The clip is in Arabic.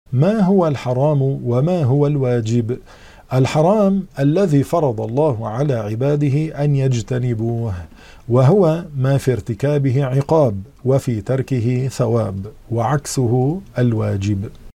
ما هو الحرام وما هو الواجب؟ الحرام الذي فرض الله على عباده أن يجتنبوه، وهو ما في ارتكابه عقاب وفي تركه ثواب، وعكسه الواجب.